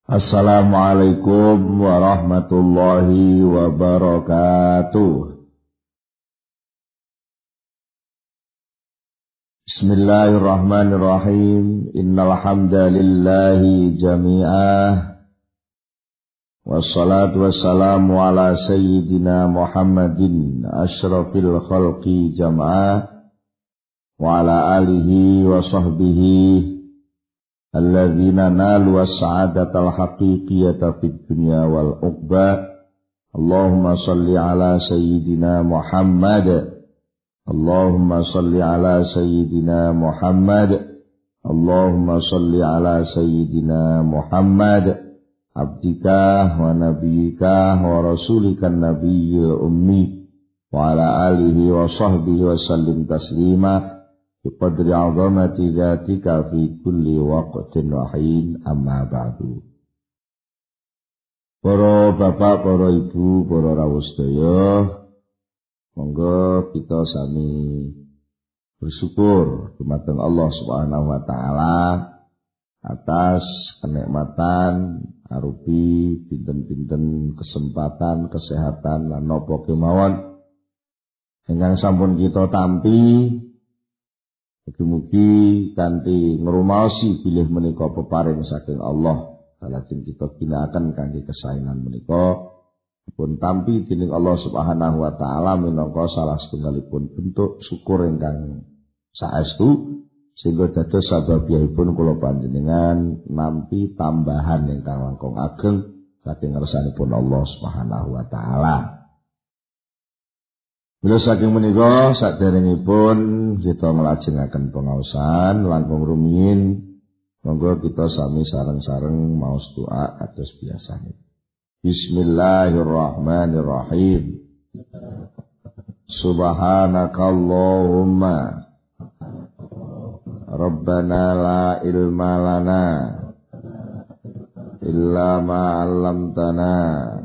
Assalamualaikum warahmatullahi wabarakatuh. Bismillahirrahmanirrahim. Innal hamdalillahi jami'ah. Wassalatu wassalamu ala sayyidina Muhammadin asyrafil khalqi jam'ah wa ala alihi wa sahbihi alladzina nalu as-sa'adatal haqiqiyata fid dunya wal uqba. Allahumma salli ala sayyidina Muhammad. Allahumma salli ala sayyidina Muhammad. Allahumma salli ala sayyidina Muhammad abdika wa nabiyyika wa rasulika nabiyyil ummi wa ala alihi wa sahbihi wa sallim taslima biqadri azamati dzatika fi kulli waqtin wa hin, amma ba'du. Para bapak, para ibu, para rawuh sedaya, monggo kita sami bersyukur dumateng Allah Subhanahu wa taala atas kenikmatan arupi pinten-pinten kesempatan, kesehatan lan napa kemawon ingkang sampun kita tampi. Mugi-mugi kanthi ngrumaosi bilih menika peparing saking Allah, lajeng kita ginakaken kangge kesaenan menika pun tampi dening Allah Subhanahu wa taala minangka salah setunggalipun bentuk syukur ingkang saestu sehingga dados sababipun kula panjenengan nampi tambahan ingkang langkung ageng saking ngersanipun Allah Subhanahu wa taala. Bila saking menika saderengipun kita nglajengaken pengaosan langkung rumiyin, monggo kita sami sareng-sareng maos doa atus biasane. Bismillahirrahmanirrahim. Subhanakallahumma Rabbana la ilma lana illa ma 'allamtana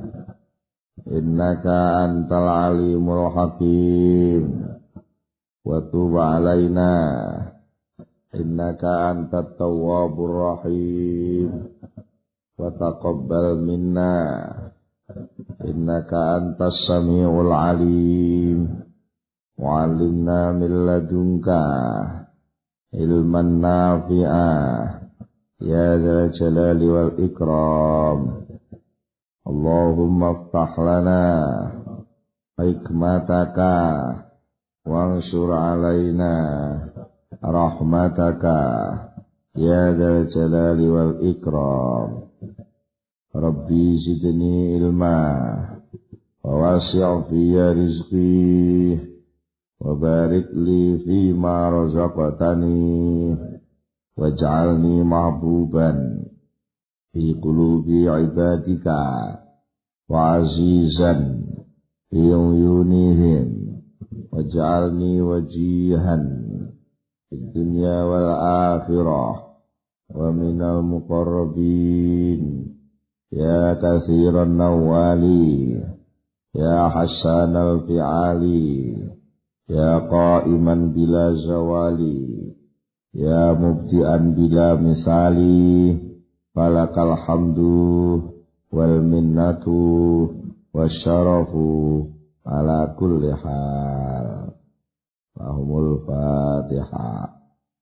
innaka antal alimul hakim wa tub alaina innaka antat tawwabur rahim wa taqabbal minna innaka antas samiul alim wa 'allimna min ladunka ilman nafi'ah ya dzal jalali wal ikram. Allahumma aftah lana hikmataka wansur alaina rahmataka ya dzal jalali wal ikram. Rabbi zidni ilma wa wasi' fiyya rizqi wa barik li fima razaqtani waj'alni mahbuban fi qulubi ibadika wa azizan fi uyunihim waj'alni wajihan fid dunya wal akhirah wa minal muqarrabin ya katsiran nawali ya hasanal fi'ali ya qa'iman bila zawali ya mubdi'an bila misali falakal hamdu wal minnatu wasyarafu ala kulli hal. Lahumul Fatihah.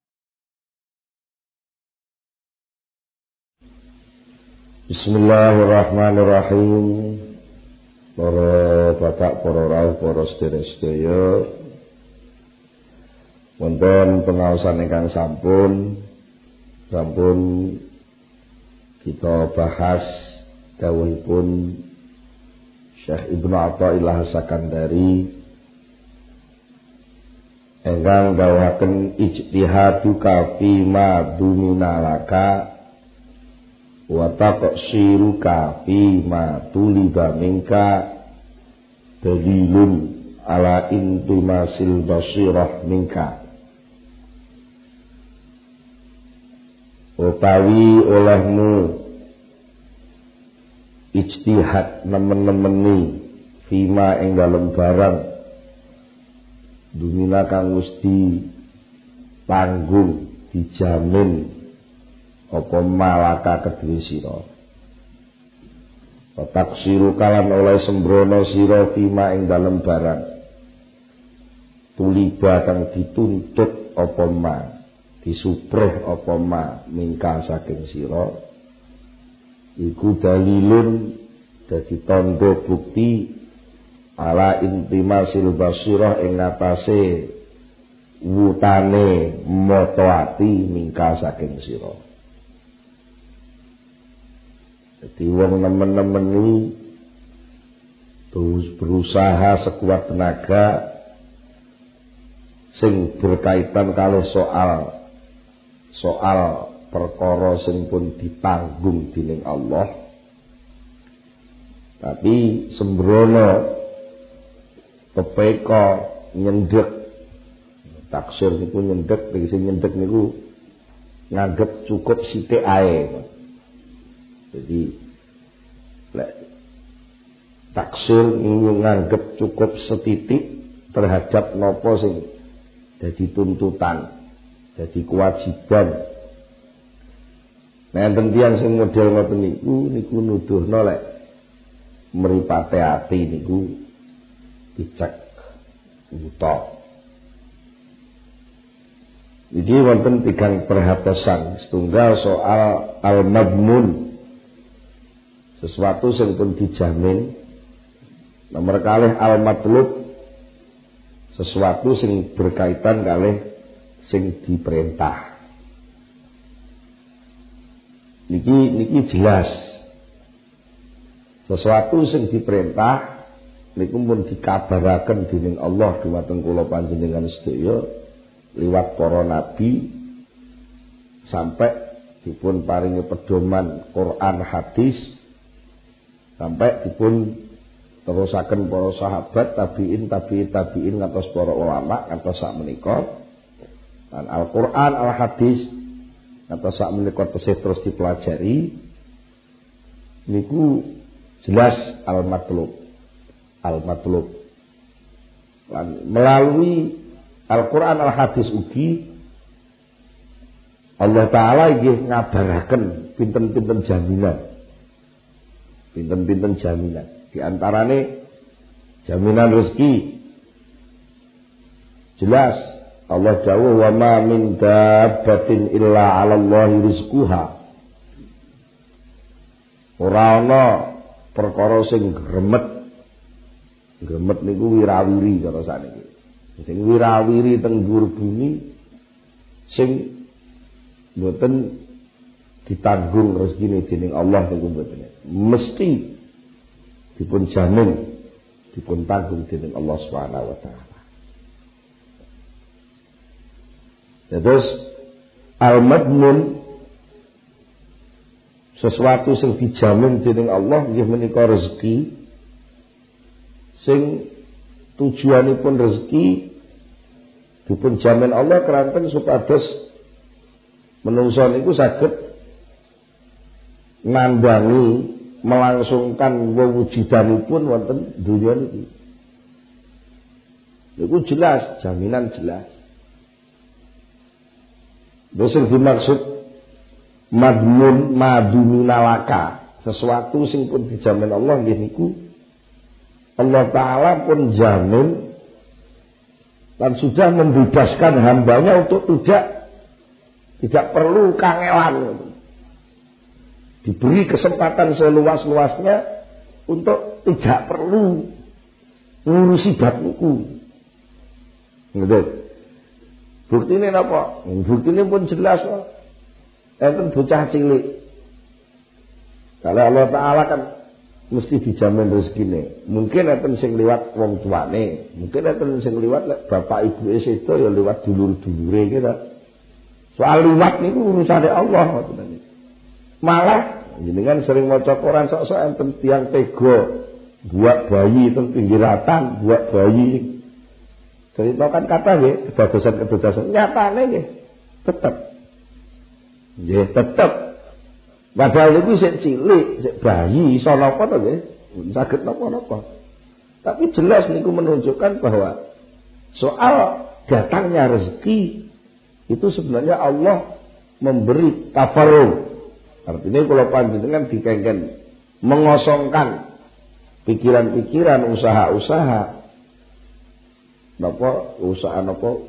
Bismillahirrahmanirrahim. Para bapak, para rawuh, para sedherek-sedherek, wonten pengaosan ingkang sampun kita bahas dawuhipun Syekh Ibnu Athaillah As-Sakandari ingkang dawuhaken ijtihaduka fi ma duminalaka wa taqsiruka fi ma tuliba minka dalilun ala intimasil basirah minka. Utawi olehmu ijtihad nemen-nemeni fima ing dalem barang dumina kang Gusti tanggung dijamin apa malaka kedue sira taksiru kalan oleh sembrono sira fima ing dalem barang tuliba kang dituntut apa ma disupreh apa ma mingka saking sira iku dalilun dadi tanda bukti ala intimasil basirah ing ngatasé wutane mata ati mingka saking sira. Jadi wong nemen-nemen ini terus berusaha sekuat tenaga sing berkaitan kali soal perkara sing pun ditanggung dening Allah. Tapi sembrono kepeka nyendek taksir niku nyendek tegese nyendek niku nganggep cukup sithik ae. Jadi lek taksir nganggep cukup setitik terhadap nopo sing dadi tuntutan, dadi kewajiban. Nah enten tiyang sing model ngoten niku nuduhno lek mripate ati niku dicek buta. Iki wonten tigang perhatosan setunggal soal al-madmun, sesuatu yang pun dijamin. Nomor kalih al-matlub, sesuatu yang berkaitan kalih sing diperintah. Niki jelas. Sesuatu yang diperintah niku pun dikabaraken dening Allah dhumateng kula panjenengan sedaya liwat para nabi sampai dipun paringi pedoman Quran hadis sampai dipun terusaken para sahabat tabiin ngantos para ulama ngantos sak menika lan Al-Qur'an al-hadis ngantos sak menika tesih terus dipelajari niku jelas al-matlub lan melalui Al-Qur'an al-hadis ugi Allah Ta'ala inggih ngabaraken pinten-pinten jaminan. Pinten-pinten jaminan. Di antarane jaminan rezeki. Jelas Allah dawuh wa ma min dabbatin illa 'ala Allahi rizquha. Ora ana perkara sing gremet. Gremet niku wirawiri karo sakniki. Sing wirawiri teng dhuwur bumi sing mboten ditanggung rezekine dening Allah niku mboten. Mesti dipun jamin, dipun tanggung dening Allah Subhanahu wa taala. Terus al-madmun sesuatu sing dijamin dening Allah nggih menika rezeki sing tujuanipun rezeki dipun jamin Allah keranten supados menungso niku saged nandangi melangsungkan wewujudanipun wonten donya niki. Niku jelas, jaminan jelas. Sing dimaksud madmun maduminalaka, sesuatu sing pun dijamin Allah nggih niku Allah Ta'ala pun jamin dan sudah membebaskan hambanya untuk tidak perlu kangelan, diberi kesempatan seluas-luasnya untuk tidak perlu ngurusi bab niku. Nggih. Buktine napa? Buktine pun jelas kok. Enten bocah cilik. Kalau Allah Ta'ala kan mesti dijamin rezekine. Mungkin enten sing liwat wong tuane, mungkin enten sing liwat bapak ibuke sedo ya liwat dulur-dulure gitu. Soal liwat niku urusane Allah ngoten. Malah jenengan sering maca Quran sok-sok enten tiyang tega buat bayi teng pinggiratan, buat bayi. Ceritakan kata nggih, kedadosan-kedadosan nyatane nggih tetep. Nggih tetep. Padahal itu sik cilik, sik bayi iso napa to nggih? Saged napa-napa. Tapi jelas niku menunjukkan bahwa soal datangnya rezeki itu sebenarnya Allah memberi tafarrug. Artinya kalau panjenengan dikengken mengosongkan pikiran-pikiran, usaha-usaha, usaha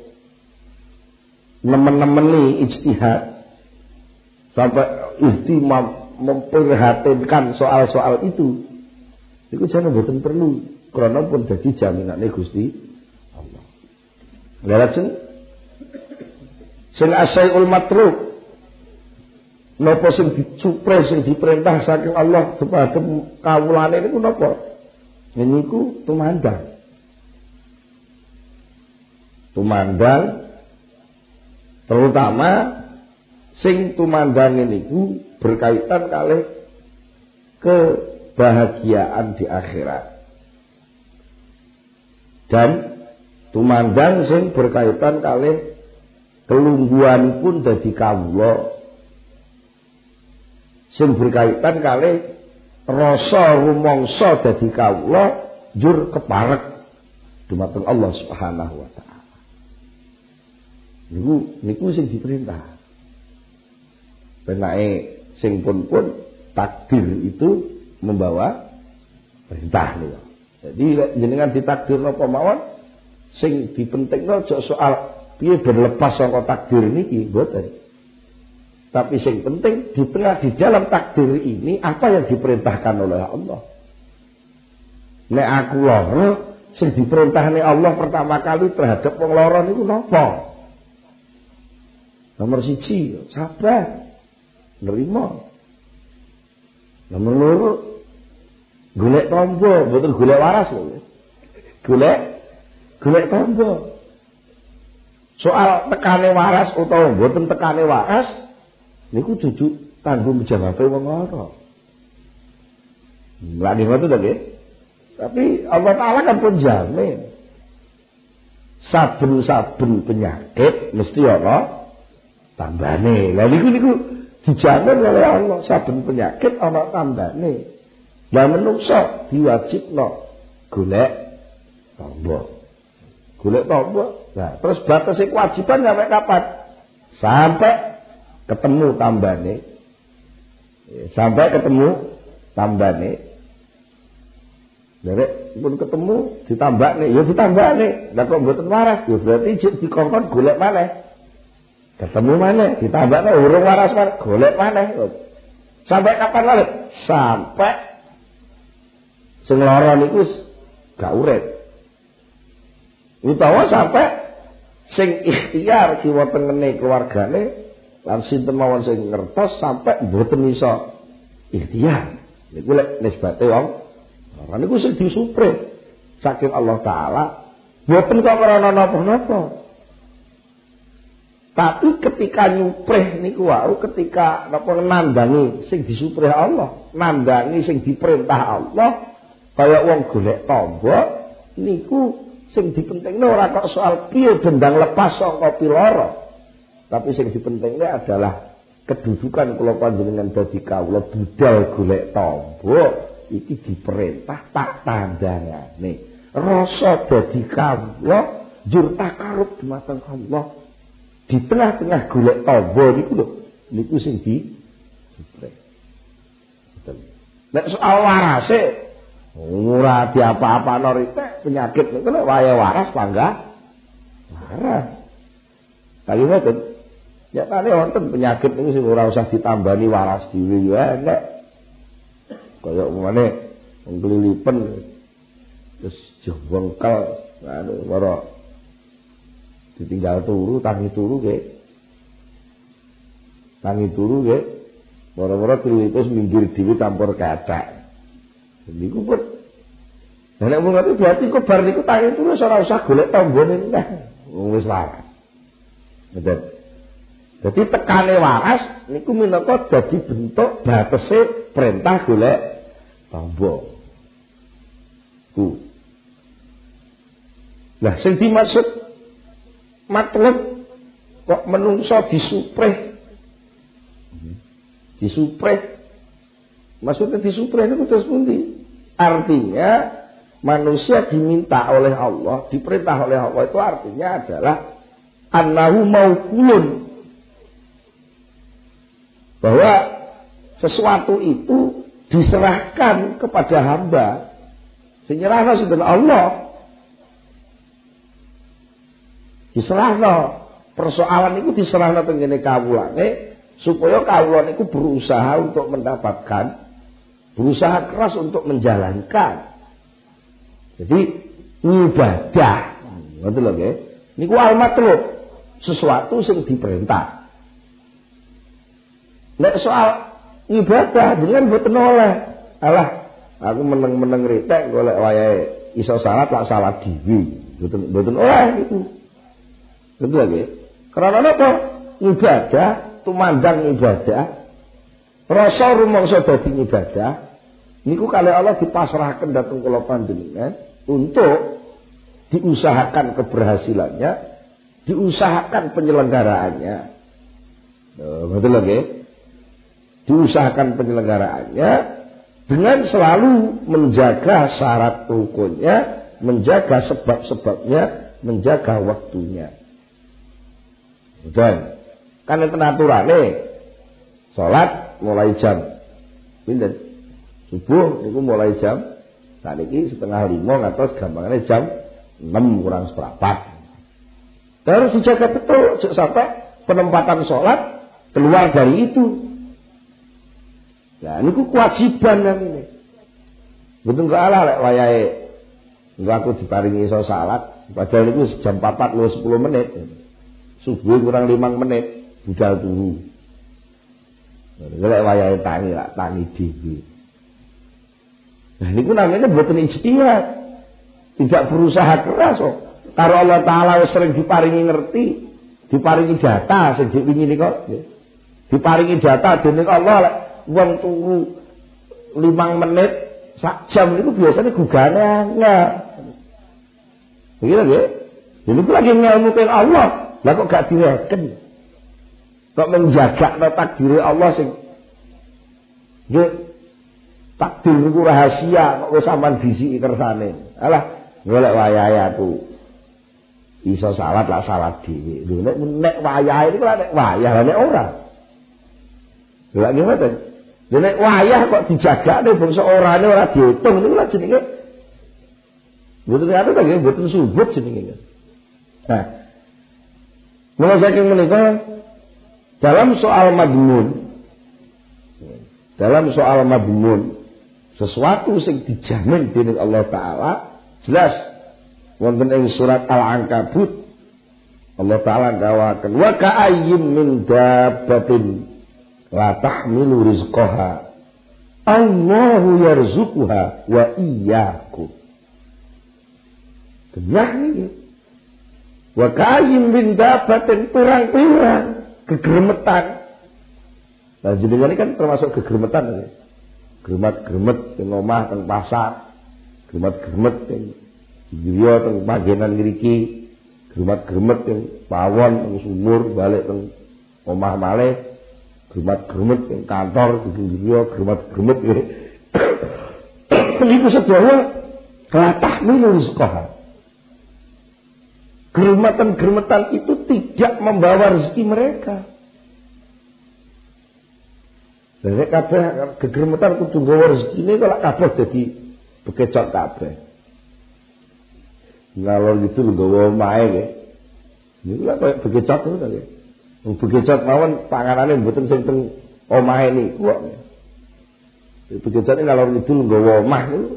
nemen-nemeni ijtihad sampai ihtimam memperhatinkan soal-soal itu jangan mboten perlu karena pun dadi jaminane Gusti Allah. Lajeng sing asyai'ul matruk napa sing dicupre sing diperintah saking Allah dumateng kawulane niku napa? Niku tumandang. Tumandang terutama sing tumandang niku berkaitan kalih kebahagiaan di akhirat. Dan tumandang sing berkaitan kalih kelungguhanipun dadi kawula. Sing berkaitan kalih rasa rumangsa dadi kawula njur keparek dumateng Allah Subhanahu wa taala. Niku sing diperintah. Penake sing pun takdir itu membawa perintah niku. Jadi jenengan ditakdir napa mawon sing dipentingno aja soal piye berlepas saka takdir niki mboten. Tapi yang penting di dalam takdir ini apa yang diperintahkan oleh Allah. Nek aku lara, sing diperintahne Allah pertama kali terhadap wong lara niku napa? Nomor 1, sabar, nerima. Nomor 2, golek tombo, mboten golek waras lho. Golek tombo. Soal tekane waras utawa mboten tekane waras niku dudu tanggung jawabe wong lara. Lah niku to nggih. Tapi Allah Taala kan pun jamin. Saben-saben penyakit mesti ana tambane. Lah niku dijamin oleh Allah, saben penyakit ana tambane. Lah menungso diwajibno golek tombo. Golek tombo. Nah, terus batas kewajiban sampai kapan? Sampai ketemu tambane. Sampai ketemu tambane. Derek pun ketemu ditambakne, ya ditambakne. Lah kok mboten waras, ya berarti dikongkon golek maneh. Ketemu maneh, ditambakne urung waras maneh, golek maneh. Sampai kapan lho? Sampai sing lara niku gak urip. Utawa sampai sing ikhtiar kiwa tengene keluargane lan sinten mawon sing ngertos sampai mboten iso ikhtiar. Niku lek nisbate wong ora niku sing disupre saking Allah Taala mboten kok krana napa-napa. Tapi ketika nyupreh niku wau ketika napa nandangi sing disupreh Allah, nandangi sing diperintah Allah kaya wong golek tombo niku sing dipentingno ora kok soal piye dendang lepas saka pilara. Tapi sing dipentingne adalah kedudukan kula panjenengan dadi kawula budal golek tombo iki diperintah tak tandangane. Rasa dadi kawula njur takarub dumateng Allah. Di tengah-tengah golek tombo niku lho, niku sing disupreh. Nek soal warase ora diapa-apano rite penyakit niku nek wae waras pangga waras. Kali ngoten. Ya tane wonten penyakit niku sing ora usah ditambani waras dhewe yo enek. Kaya umane wong klilipen terus jembengkel anu ora ditinggal turu tangi turu ge. Tangi turu ge. Ora-ora klilitus minggir dhewe campur kacak. Niku pun nek mung ngoten berarti kok bar niku tangi turu ora usah golek tombone neh. Wis waras. Betul. Jadi tekane waras niku minangka dadi bentuk batese perintah golek tombo. Lah sing dimaksud matlub kok menungso disupreh. Disupreh. Maksudnya disupreh itu terus pundi? Artinya manusia diminta oleh Allah, diperintah oleh Allah itu artinya adalah annahu maukulun. Bahwa sesuatu itu diserahkan kepada hamba. Sing nyerahno sinten Allah. Diserahno. Persoalan itu diserahno teng kene kawulane supaya kawula niku berusaha untuk mendapatkan, berusaha keras untuk menjalankan. Jadi ibadah. Ngoten lho nggih. Niku al-matlub, sesuatu sing diperintah. Nek soal ibadah dengan boten oleh. Alah, aku meneng-meneng ritek golek wayahe iso salat lak salat dhewe. Boten oleh itu. Betul lagi. Karena apa? Ibadah, tumandang ibadah, rasa rumangsa dadi ibadah, niku kali Allah dipasrahkan datang kula panjenengan untuk diusahakan keberhasilannya, diusahakan penyelenggaraannya. Betul lagi. Diusahakan penyelenggaraannya dengan selalu menjaga syarat rukunnya, menjaga sebab-sebabnya, menjaga waktunya. Dan kan enten aturane salat mulai jam pinten? Subuh niku mulai jam sakniki 4:30 ngantos gampangane jam 6 kurang seperempat. Terus dijaga betul sampai penempatan salat keluar dari itu. Nah, niku kewajiban namine. Betul gak ala lek wayahe aku diparingi iso salat, padahal niku jam 4 lu 10 menit. Subuh kurang 5 menit budal turu. Lek wayahe tangi dhewe. Nah niku namanya mboten ijtihad. Tidak berusaha keras kok. Karo Allah taala wis sering diparingi ngerti, diparingi data sing wingi nika. Diparingi data dening Allah lek wong turu 5 menit sak jam niku biasanya gugane angel. Begitu nggih? Niku lagi ngelmu ping Allah. Lah kok gak direken? Kok menjaga takdir Allah sing nggih takdir niku rahasia kok wis sampean disiki kersane. Alah golek wayahe aku iso salat lah salat dhewe. Lho nek wayahe niku nek wayah nek ora. Lha nggih ngoten. Nek wayah kok dijagane bangsa orane ora diitung niku lha jenenge mboten ate ta nggih mboten subut jenenge. Nah, mula saking menika dalam soal madmun sesuatu sing dijamin dening Allah taala jelas wonten ing surat Al-Ankabut Allah taala dawaken wa ka'ayyin min dabbatin la tahmilu rizqaha Allahu yarzuquha wa iyyakum. Genah niki. Wa ka'ayyin min dabbatin pirang-pirang gegremetan. Nah jenengan ini kan termasuk gegremetan ya. Gremet-gremet teng omah teng pasar, gremet-gremet teng griya teng panggenan ngriki, gremet-gremet teng pawon teng sumur balik teng omah malih, gremet-gremet teng kantor teng griya, gremet-gremet ya. Niku sedaya latahmilu rizqaha. Gerematan-gerematan itu tidak membawa rezeki mereka. Jadi kabeh gegermetan kudu nggawa rezekine kok kabeh dadi bekecot kabeh. Ngalor gitu nggawa omahe nggih. Niku lak koyo bekecot ngono ta nggih. Wong bekecot mawon panganane mboten sing teng omahe niku kok. Bekecote ngalor gitu nggawa omah niku.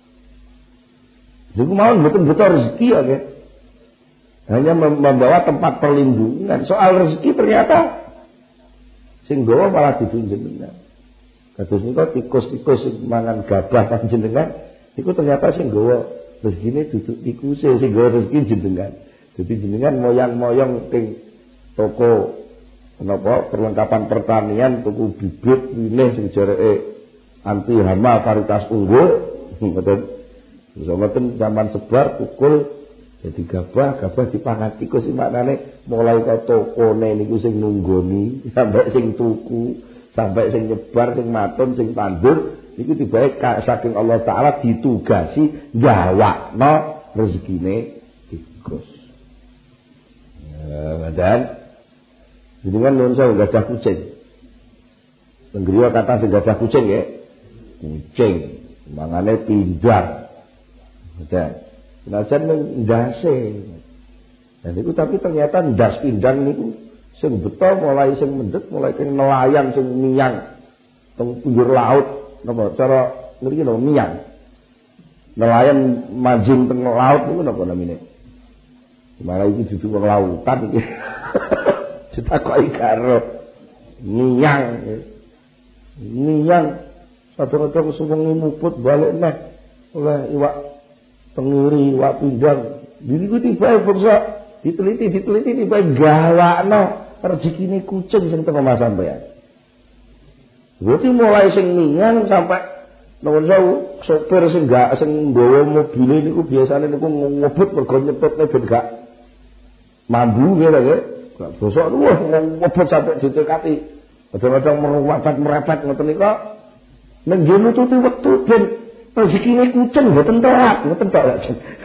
Niku mawon mboten butuh rezeki ya nggih. Hanya membawa tempat perlindungan. Soal rezeki ternyata sing gawa malah ditunjenengan. Kados nika tikus-tikus sing mangan gabah panjenengan iku ternyata sing gawa rezekine duduk tikuse sing gawa rezeki jenengan. Jadi jenengan moyang-moyang teng toko menapa perlengkapan pertanian, tuku bibit, winih sing jareke anti hama varietas unggul. Ngoten. Wis ngoten zaman sebar tukul jadi gabah dipangan tikus iki maknane mulai ka tokone niku sing nunggoni sampai sing tuku sampai sing nyebar sing matun sing tandur niku tibae saking Allah taala ditugasi gawakno rezekine tikus. Dan jenengan nuwun sewu gadah kucing. Tenggriya kata sing gadah kucing ya. kucing, mangane pindang. Senajan ndase. Dan itu tapi ternyata ndas pindang niku sing beto mulai sing mendhet mulai sing nelayan sing miyang teng pinggir laut napa cara ngriki napa miyang. Nelayan majing teng laut niku napa namine? Malah iki dudu wong lautan iki. Ditakoki karo miyang. Miyang sadurunge suwengi muput balik neh oleh iwak tengiri, iwak pindang. Niku tibae bangsa diteliti tiba gawakno rezekine kucing sing teng omah sampean. Berarti mulai sing miyang sampai nuwun sewu sopir sing gak sing nggawa mobil niku biasane niku ngebut mergo nyetutne ben gak mambu ngene lho. Gak bosok wah ngebut sampai ditekati. Kadang-kadang merepet ngoten niku nek nggih nututi wektu ben rezekine kucing mboten telat, mboten telat.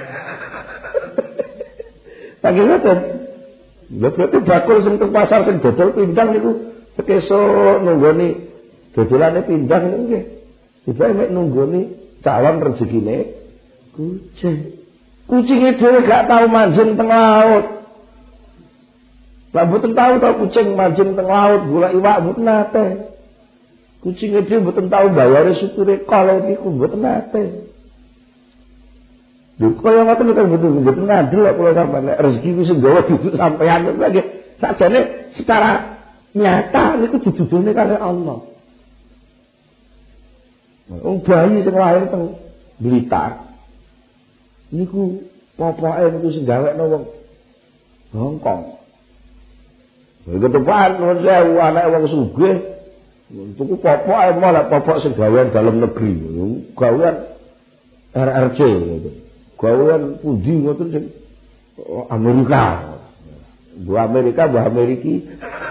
Lagi ngoten. Lha berarti bakul sing teng pasar sing dodol pindang niku sekesuk nunggoni dodolane pindang niku nggih. Tiba mek nunggoni calon rezekine kucing. Kucinge dhewe gak tau manjing teng laut. Lah mboten tau kucing manjing teng laut golek iwak mboten nate. Kucinge dhewe mboten tau bayare supire kol niku mboten nate. Lho kaya ngoten nek mboten ngadil kok kula sampeyan nek rezeki ku sing gawa duduk sampeyan lagi sakjane secara nyata niku didudune karo Allah. Wong bayi sing lahir teng Blitar niku popoke niku sing gawekno wong Hongkong. Kedepan nuwun sewu anake wong sugih tuku popoke malah popok sing gawean dalam negeri. Gawean RRC gitu. Gawean pundi ngoten sing Amerika. Bu Amerika, Bu Ameriki.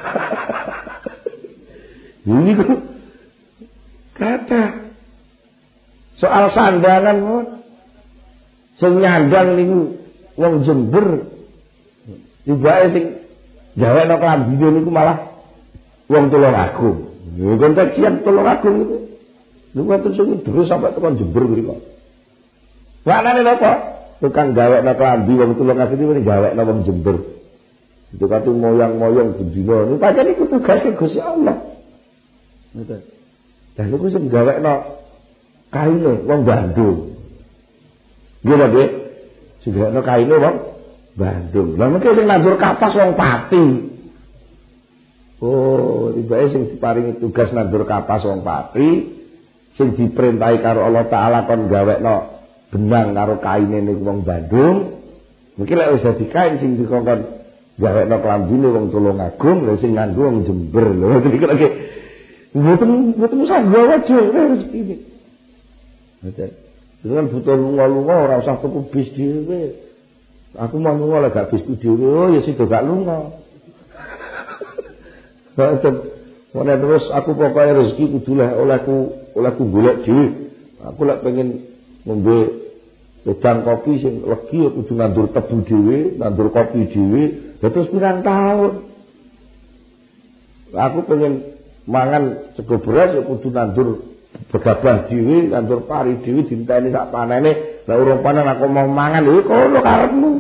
Ini kok kata soal sandangan mon. Sing nyandang niku wong Jember. Tibake sing gawekno klambine niku malah wong Tulungagung. Lho konteks sian Tulungagung niku. Niku terus terus sampai tekan Jember mriku. Maknane napa? Tukang gawekno klambi wong Tulungagung iki gawekno wong Jember. Itu kate moyang-moyang bendina. Niku pancen iku tugase Gusti Allah. Ngoten. Lah niku sing gawekno kaine wong Bandung. Nggih lho, Nggih. Sing gawekno kaine wong Bandung. Lah mengke sing nandur kapas wong Pati. Oh, tibake sing diparingi tugas nandur kapas wong Pati, sing diperintahi karo Allah Taala kon gawekno benang karo kaine niku wong Bandung. Mungkin lek wis dadi kain sing dikongkon gawekno klambine wong Tulungagung, lha sing nganggo wong Jember. Lho iki lagi mboten usah gawe dhewe rezeki iki. Betul. Dengan butuh lunga-lunga ora usah tuku bis dhewe. Aku mau lunga lek gak bisku dhewe, oh ya sida gak lunga. Betul. Ora terus aku pokoke rezeki kudu olehku golek dhewe. Aku lek pengen ngombe wedang kopi sing legi kudu nandur tebu dhewe, nandur kopi dhewe, terus pirang taun. Aku pengen mangan sego beras kudu nandur begabah dhewe, nandur pari dhewe dinteni sak panene. Lah urung panen aku mau mangan iki kono karepmu.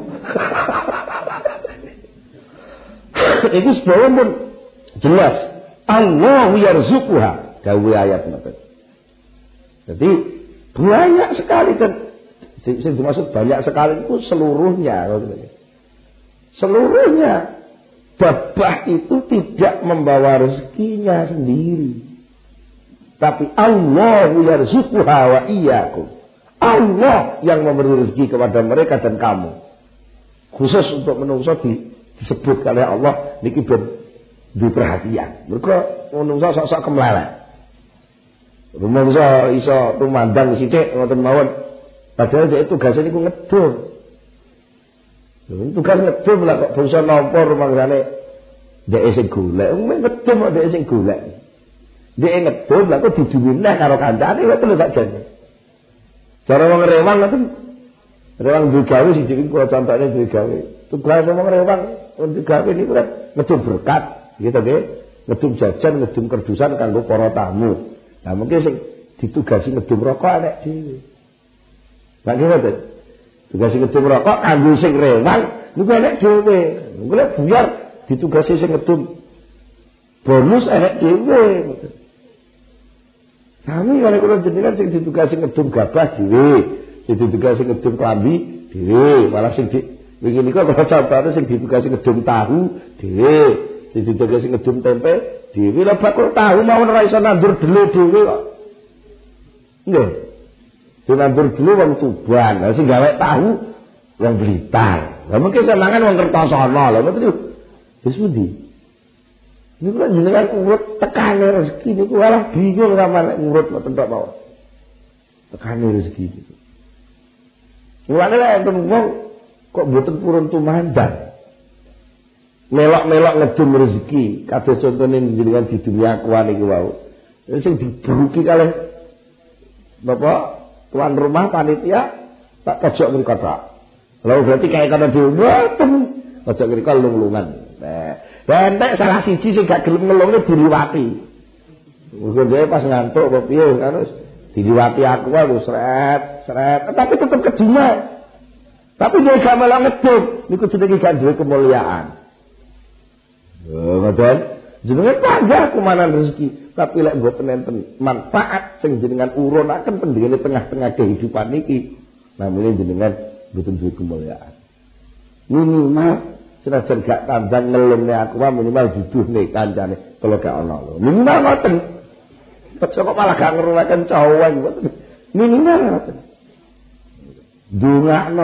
Itu sebenarnya pun jelas Allah yarzuquha gawe ayat ngoten. Jadi banyak sekali dan sing dimaksud banyak sekali itu seluruhnya. Seluruhnya babah itu tidak membawa rezekinya sendiri. Tapi Allah yarzuquha wa iyyakum. Allah yang memberi rezeki kepada mereka dan kamu. Khusus untuk menungso disebut oleh Allah niki ben duwe perhatian. Mergo menungso sok-sok kemlelet. Menungso iso tumandang sithik ngoten mawon. Padahal dia tugasnya niku ngedul. Tugas ngedul lah kok bangsa nampa rumangsane dhek sing golek. Ngedul kok dhek sing golek. Dhek ngedul lah kok diduwineh karo kancane kok terus sakjane. Cara wong rewang ngoten. Rewang duwe gawe siji iki kula contone duwe gawe. Tugas wong rewang duwe gawe niku kan ngedul berkat, gitu nggih. Ngedum jajan, ngedum kerdusan kanggo para tamu. Nah mungkin sing ditugasi ngedum rokok enek dhewe. Lha ngoten. Tugasi ngedum rokok kanggo sing rewang niku enek dhewe. Golek buyar ditugasi sing ngedum bonus enek dhewe. Kami kalau kula jenengan sing ditugasi ngedum gabah dhewe, sing ditugasi ngedum klambi dhewe, malah sing wingi niku kok contohane sing ditugasi ngedum tahu dhewe, sing ditugasi ngedum tempe dhewe. Lah bakul tahu mau ora iso nandur delu dhewe kok. Nggih. Dinandur delu wong Tuban, lah sing gawe tahu wong Blitar. Lah mungkin semangan wong Kertosono. Lah ngoten wis pundi? Niku lak jenengan urut tekane rezeki niku malah bingung sama nek ngurut ngoten tok mawon. Tekane rezeki niku. Mulane lek enten wong kok mboten purun tumandan. Melok-melok ngedum rezeki, kados contone jenengan di dunia kuwan niku wau. Sing diberuki kalih napa tuan rumah panitia tak pojok mriku tok. Lha berarti kaya kono dhewe mboten. Pojok mriku lung-lungan. Entek salah siji sing gak gelem ngelungne diliwati. Mergo dhewe pas ngantuk apa piye kan wis diliwati aku wae sret. Tapi tetep kedina. Tapi dia gak malah ngedum, niku jenenge gak duwe kemuliaan. Ngoten. Jenenge panjang kumanan rezeki, tapi lek mboten enten manfaat sing jenengan urunaken pendhene tengah-tengah kehidupan niki, namine jenengan mboten duwe kemuliaan. Minimal senajan gak kandhang ngelune aku wae minimal duduhne kancane kalau gak ana lho. Minimal ngoten. Kok malah gak ngeruwaken cowok ngoten. Minimal ngoten. Dongakno.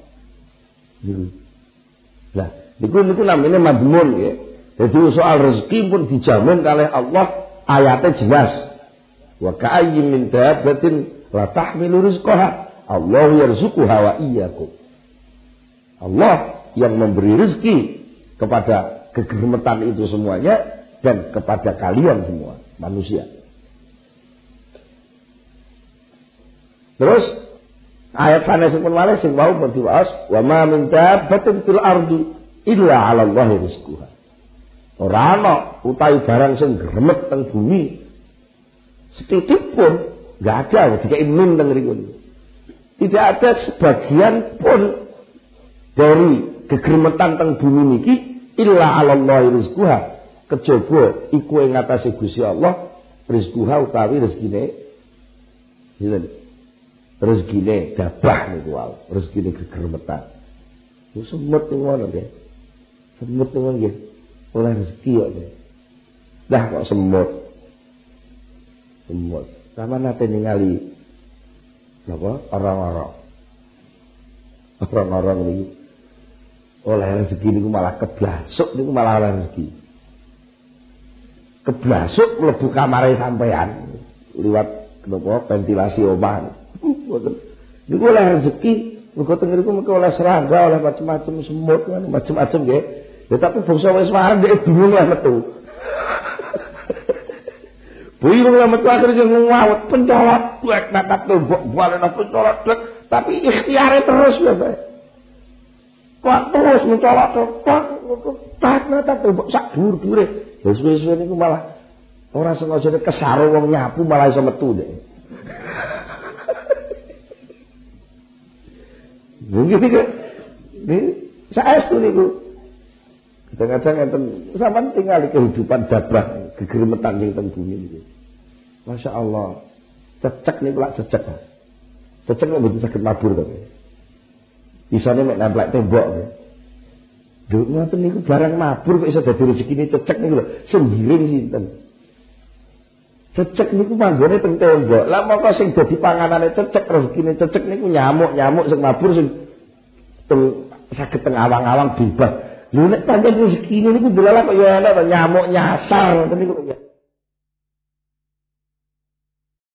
Lah, niku namine madmun nggih. Jadi soal rezeki pun dijamin oleh Allah, ayatnya jelas. Wa ka'ayyin min dabbatin la tahmilu rizqaha, Allah yarzuquha wa iyyakum. Allah yang memberi rezeki kepada kegermetan itu semuanya dan kepada kalian semua manusia. Terus ayat sanesipun malih sing wau pun diwaos, wa ma min dabbatin fil ardi illa 'ala Allahi rizquha. Ora ana utawi barang sing gremet teng bumi setitik pun enggak ada dikai nun teng mriku. Tidak ada sebagian pun dari kegremetan teng bumi niki illa 'ala Allahi rizquha, kejaba iku ing ngatasé Gusti Allah rizquha utawi rezekine. Rezekine gabah niku wae, rezekine kegremetan. Ku semut ngono nggih. Semut ngono nggih. Oleh rezeki kok. Dah kok semut. Semut. Sama nate ningali napa orang-orang. Orang-orang niku oleh rezeki niku malah keblasuk niku malah oleh rezeki. Keblasuk mlebu kamare sampean liwat napa ventilasi omah. Niku oleh rezeki, mergo teng mriku mengko oleh serangga, oleh macam-macam semut, macam-macam nggih. Ya tapi bangsa wis wareng dhek bingung lah metu. Bingung lah metu akhirnya ngawet pencolot blek natap tombok balen pencolot blek tapi ikhtiare terus ya Pak. Kok terus mencolot tak natap tombok sak dhuwur-dhuwure. Ya suwe-suwe niku malah ora sengaja kesaro wong nyapu malah iso metu dhek. Mungkin iki saestu niku. Kadang-kadang enten sampean tinggal di kehidupan dabrah gegremetan sing teng bumi niku. Masya Allah. Cecek niku lak cecek. Cecek kok mboten saged mabur to. Isane mek nemplek tembok. Lho ngoten niku barang mabur kok iso dadi rezekine cecek niku lho. Sembiring sinten. Cecek niku manggone teng tembok. Lah moko sing dadi panganane cecek rezekine cecek niku nyamuk-nyamuk sing mabur sing teng saged teng awang-awang bebas. Lho nek pancen rezeki niku delala kok ya ana nyamuk nyasar ngoten niku ya.